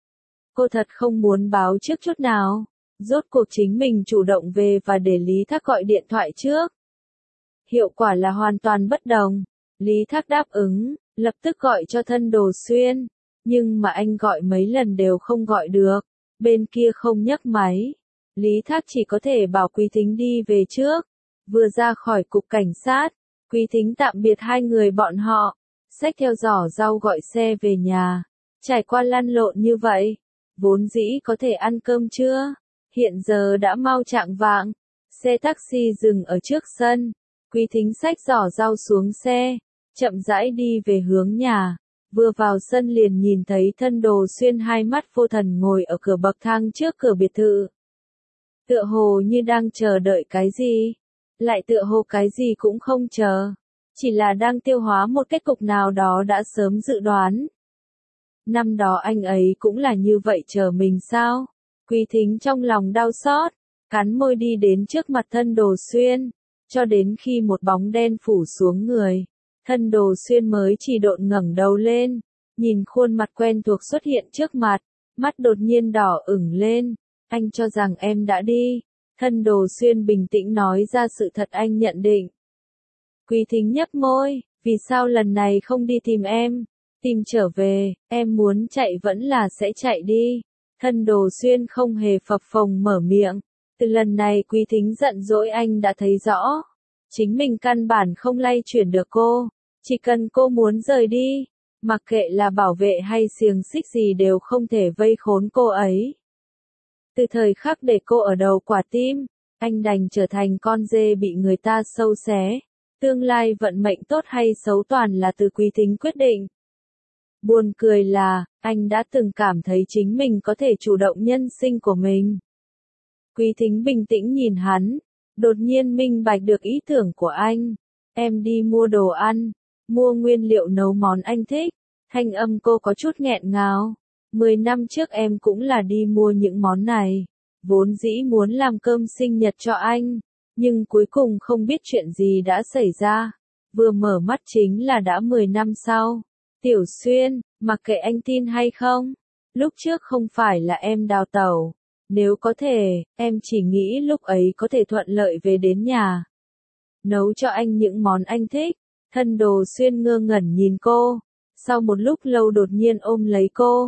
Cô thật không muốn báo trước chút nào. Rốt cuộc chính mình chủ động về và để Lý Thác gọi điện thoại trước. Hiệu quả là hoàn toàn bất đồng. Lý Thác đáp ứng, lập tức gọi cho Thân Đồ Xuyên. Nhưng mà anh gọi mấy lần đều không gọi được. Bên kia không nhấc máy. Lý Thác chỉ có thể bảo Quý Thính đi về trước. Vừa ra khỏi cục cảnh sát, Quý Thính tạm biệt hai người bọn họ. Xách theo giỏ rau gọi xe về nhà. Trải qua lăn lộn như vậy. Vốn dĩ có thể ăn cơm trưa. Hiện giờ đã mau chạng vạng. Xe taxi dừng ở trước sân. Quý Thính xách giỏ rau xuống xe. Chậm rãi đi về hướng nhà. Vừa vào sân liền nhìn thấy Thân Đồ Xuyên hai mắt vô thần ngồi ở cửa bậc thang trước cửa biệt thự. Tựa hồ như đang chờ đợi cái gì. Lại tựa hồ cái gì cũng không chờ. Chỉ là đang tiêu hóa một kết cục nào đó đã sớm dự đoán. Năm đó anh ấy cũng là như vậy chờ mình sao? Quý Thính trong lòng đau xót. Cắn môi đi đến trước mặt Thân Đồ Xuyên. Cho đến khi một bóng đen phủ xuống người. Thân Đồ Xuyên mới chỉ độn ngẩng đầu lên. Nhìn khuôn mặt quen thuộc xuất hiện trước mặt. Mắt đột nhiên đỏ ửng lên. Anh cho rằng em đã đi. Thân Đồ Xuyên bình tĩnh nói ra sự thật anh nhận định. Quý Thính nhếch môi. Vì sao lần này không đi tìm em? Tìm trở về, em muốn chạy vẫn là sẽ chạy đi. Thân Đồ Xuyên không hề phập phồng mở miệng. Từ lần này Quý Thính giận dỗi anh đã thấy rõ. Chính mình căn bản không lay chuyển được cô. Chỉ cần cô muốn rời đi. Mặc kệ là bảo vệ hay xiềng xích gì đều không thể vây khốn cô ấy. Từ thời khắc để cô ở đầu quả tim, anh đành trở thành con dê bị người ta sâu xé. Tương lai vận mệnh tốt hay xấu toàn là từ Quý Thính quyết định. Buồn cười là, anh đã từng cảm thấy chính mình có thể chủ động nhân sinh của mình. Quý Thính bình tĩnh nhìn hắn, đột nhiên minh bạch được ý tưởng của anh. Em đi mua đồ ăn, mua nguyên liệu nấu món anh thích. Thanh âm cô có chút nghẹn ngào. 10 năm trước em cũng là đi mua những món này. Vốn dĩ muốn làm cơm sinh nhật cho anh. Nhưng cuối cùng không biết chuyện gì đã xảy ra. Vừa mở mắt chính là đã 10 năm sau. Tiểu Xuyên, mặc kệ anh tin hay không. Lúc trước không phải là em đào tẩu. Nếu có thể, em chỉ nghĩ lúc ấy có thể thuận lợi về đến nhà. Nấu cho anh những món anh thích. Thân Đồ Xuyên ngơ ngẩn nhìn cô. Sau một lúc lâu đột nhiên ôm lấy cô.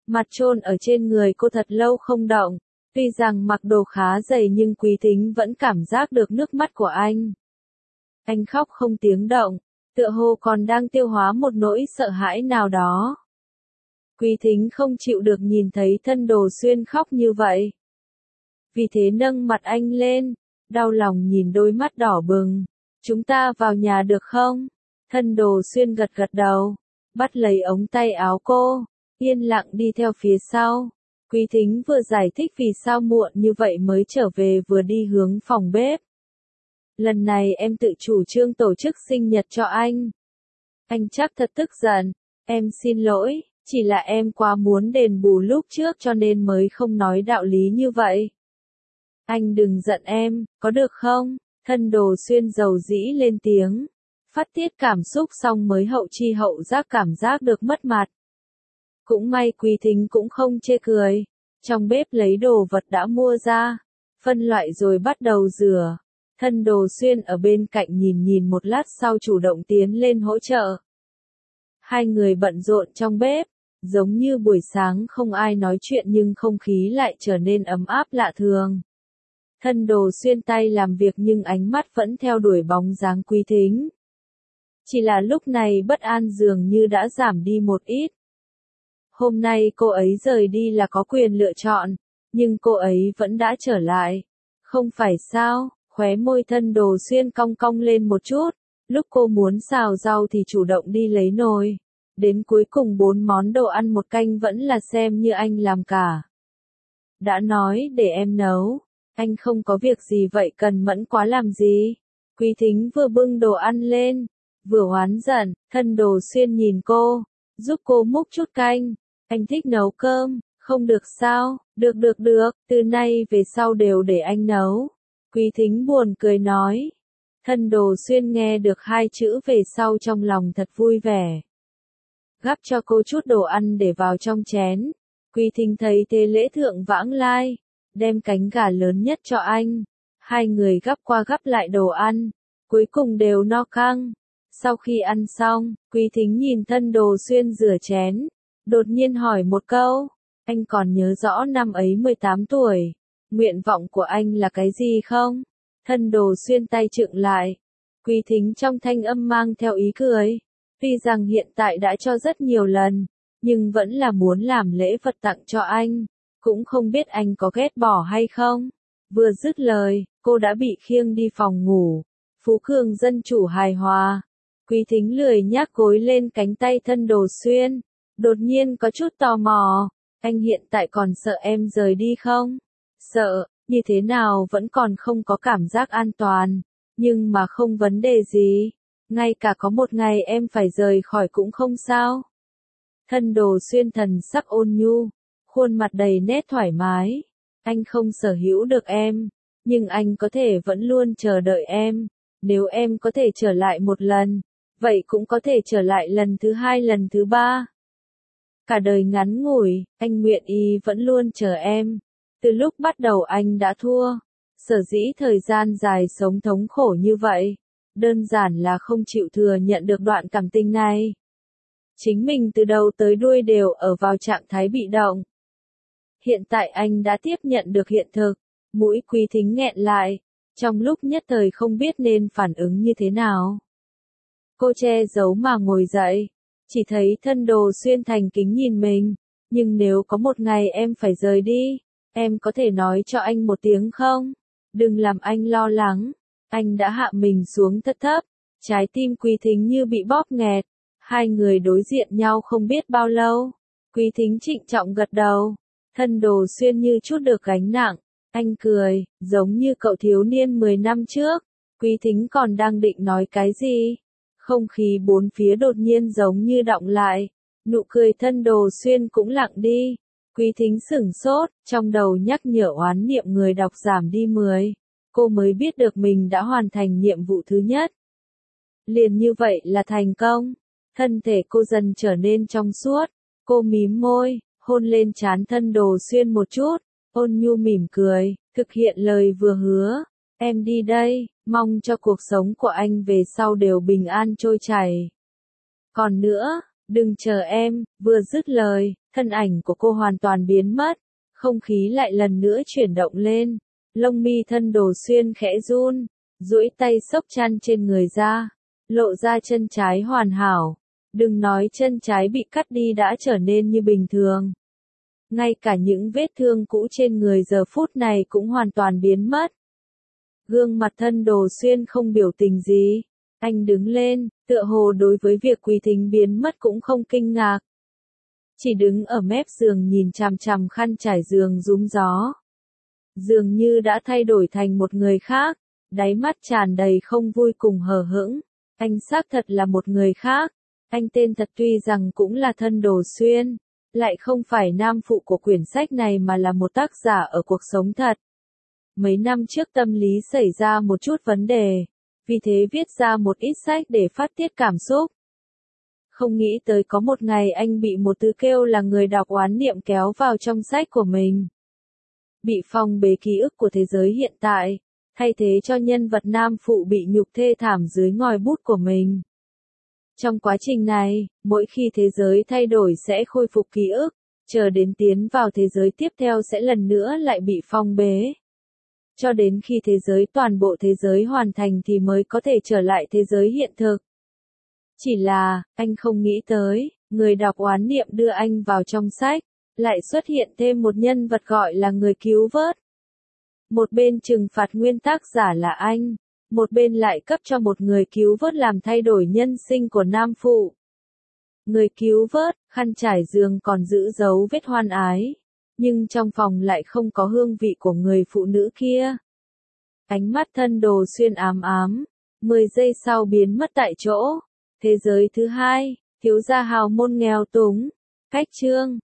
Mặt chôn ở trên người cô thật lâu không động. Tuy rằng mặc đồ khá dày nhưng Quý Thính vẫn cảm giác được nước mắt của anh. Anh khóc không tiếng động, tựa hồ còn đang tiêu hóa một nỗi sợ hãi nào đó. Quý Thính không chịu được nhìn thấy Thân Đồ Xuyên khóc như vậy. Vì thế nâng mặt anh lên, đau lòng nhìn đôi mắt đỏ bừng. Chúng ta vào nhà được không? Thân Đồ Xuyên gật gật đầu, bắt lấy ống tay áo cô, yên lặng đi theo phía sau. Quý Thính vừa giải thích vì sao muộn như vậy mới trở về vừa đi hướng phòng bếp. Lần này em tự chủ trương tổ chức sinh nhật cho anh. Anh chắc thật tức giận. Em xin lỗi, chỉ là em quá muốn đền bù lúc trước cho nên mới không nói đạo lý như vậy. Anh đừng giận em, có được không? Thân Đồ Xuyên dầu dĩ lên tiếng. Phát tiết cảm xúc xong mới hậu chi hậu giác cảm giác được mất mặt. Cũng may Quý Thính cũng không chê cười. Trong bếp lấy đồ vật đã mua ra, phân loại rồi bắt đầu rửa. Thân Đồ Xuyên ở bên cạnh nhìn một lát sau chủ động tiến lên hỗ trợ. Hai người bận rộn trong bếp, giống như buổi sáng không ai nói chuyện nhưng không khí lại trở nên ấm áp lạ thường. Thân Đồ Xuyên tay làm việc nhưng ánh mắt vẫn theo đuổi bóng dáng Quý Thính. Chỉ là lúc này bất an dường như đã giảm đi một ít. Hôm nay cô ấy rời đi là có quyền lựa chọn, nhưng cô ấy vẫn đã trở lại. Không phải sao? Khóe môi Thân Đồ Xuyên cong cong lên một chút, lúc cô muốn xào rau thì chủ động đi lấy nồi. Đến cuối cùng 4 món đồ ăn một canh vẫn là xem như anh làm cả. Đã nói để em nấu, anh không có việc gì vậy cần mẫn quá làm gì. Quý Thính vừa bưng đồ ăn lên, vừa oán giận. Thân Đồ Xuyên nhìn cô, giúp cô múc chút canh. Anh thích nấu cơm, không được sao? Được, từ nay về sau đều để anh nấu. Quý Thính buồn cười nói. Thân Đồ Xuyên nghe được 2 chữ về sau trong lòng thật vui vẻ. Gắp cho cô chút đồ ăn để vào trong chén. Quý Thính thấy thế lễ thượng vãng lai, đem cánh gà lớn nhất cho anh. Hai người gắp qua gắp lại đồ ăn, cuối cùng đều no căng. Sau khi ăn xong, Quý Thính nhìn Thân Đồ Xuyên rửa chén, đột nhiên hỏi một câu. Anh còn nhớ rõ năm ấy 18 tuổi. Nguyện vọng của anh là cái gì không? Thân Đồ Xuyên tay trựng lại. Quý Thính trong thanh âm mang theo ý cười. Tuy rằng hiện tại đã cho rất nhiều lần, nhưng vẫn là muốn làm lễ vật tặng cho anh. Cũng không biết anh có ghét bỏ hay không. Vừa dứt lời, cô đã bị khiêng đi phòng ngủ. Phú Cường dân chủ hài hòa. Quý Thính lười nhác gối lên cánh tay Thân Đồ Xuyên. Đột nhiên có chút tò mò. Anh hiện tại còn sợ em rời đi không? Sợ, như thế nào vẫn còn không có cảm giác an toàn. Nhưng mà không vấn đề gì. Ngay cả có một ngày em phải rời khỏi cũng không sao. Thân Đồ Xuyên thần sắc ôn nhu, khuôn mặt đầy nét thoải mái. Anh không sở hữu được em, nhưng anh có thể vẫn luôn chờ đợi em. Nếu em có thể trở lại một lần, vậy cũng có thể trở lại lần thứ 2 lần thứ 3. Cả đời ngắn ngủi, anh nguyện ý vẫn luôn chờ em. Từ lúc bắt đầu anh đã thua. Sở dĩ thời gian dài sống thống khổ như vậy, đơn giản là không chịu thừa nhận được đoạn cảm tình này. Chính mình từ đầu tới đuôi đều ở vào trạng thái bị động. Hiện tại anh đã tiếp nhận được hiện thực, mũi Quý Thính nghẹn lại, trong lúc nhất thời không biết nên phản ứng như thế nào. Cô che giấu mà ngồi dậy, chỉ thấy Thân Đồ Xuyên thành kính nhìn mình, nhưng nếu có một ngày em phải rời đi, em có thể nói cho anh một tiếng không? Đừng làm anh lo lắng. Anh đã hạ mình xuống thấp thấp, trái tim Quý Thính như bị bóp nghẹt. Hai người đối diện nhau không biết bao lâu. Quý Thính trịnh trọng gật đầu. Thân Đồ Xuyên như chút được gánh nặng. Anh cười, giống như cậu thiếu niên 10 năm trước. Quý Thính còn đang định nói cái gì? Không khí bốn phía đột nhiên giống như đọng lại. Nụ cười Thân Đồ Xuyên cũng lặng đi. Quý Thính sửng sốt, trong đầu nhắc nhở oán niệm người đọc giảm đi 10. Cô mới biết được mình đã hoàn thành nhiệm vụ thứ nhất. Liền như vậy là thành công. Thân thể cô dần trở nên trong suốt. Cô mím môi, hôn lên trán Thân Đồ Xuyên một chút. Ôn nhu mỉm cười, thực hiện lời vừa hứa. Em đi đây, mong cho cuộc sống của anh về sau đều bình an trôi chảy. Còn nữa, đừng chờ em. Vừa dứt lời, thân ảnh của cô hoàn toàn biến mất, không khí lại lần nữa chuyển động lên, lông mi thân Đồ Xuyên khẽ run, duỗi tay xốc chăn trên người ra, lộ ra chân trái hoàn hảo, đừng nói chân trái bị cắt đi đã trở nên như bình thường. Ngay cả những vết thương cũ trên người giờ phút này cũng hoàn toàn biến mất. Gương mặt thân Đồ Xuyên không biểu tình gì, anh đứng lên, tựa hồ đối với việc Quý Thính biến mất cũng không kinh ngạc. Chỉ đứng ở mép giường nhìn chằm chằm khăn trải giường rúm gió. Dường như đã thay đổi thành một người khác, đáy mắt tràn đầy không vui cùng hờ hững. Anh xác thật là một người khác, anh tên thật tuy rằng cũng là thân Đồ Xuyên, lại không phải nam phụ của quyển sách này mà là một tác giả ở cuộc sống thật. Mấy năm trước tâm lý xảy ra một chút vấn đề, vì thế viết ra một ít sách để phát tiết cảm xúc. Không nghĩ tới có một ngày anh bị một thứ kêu là người đọc oán niệm kéo vào trong sách của mình. Bị phong bế ký ức của thế giới hiện tại, thay thế cho nhân vật nam phụ bị nhục thê thảm dưới ngòi bút của mình. Trong quá trình này, mỗi khi thế giới thay đổi sẽ khôi phục ký ức, chờ đến tiến vào thế giới tiếp theo sẽ lần nữa lại bị phong bế. Cho đến khi thế giới toàn bộ thế giới hoàn thành thì mới có thể trở lại thế giới hiện thực. Chỉ là, anh không nghĩ tới, người đọc oán niệm đưa anh vào trong sách, lại xuất hiện thêm một nhân vật gọi là người cứu vớt. Một bên trừng phạt nguyên tác giả là anh, một bên lại cấp cho một người cứu vớt làm thay đổi nhân sinh của nam phụ. Người cứu vớt, khăn trải giường còn giữ dấu vết hoan ái, nhưng trong phòng lại không có hương vị của người phụ nữ kia. Ánh mắt thân Đồ Xuyên ám ám, 10 giây sau biến mất tại chỗ. Thế giới thứ hai, thiếu gia hào môn nghèo túng. Cách chương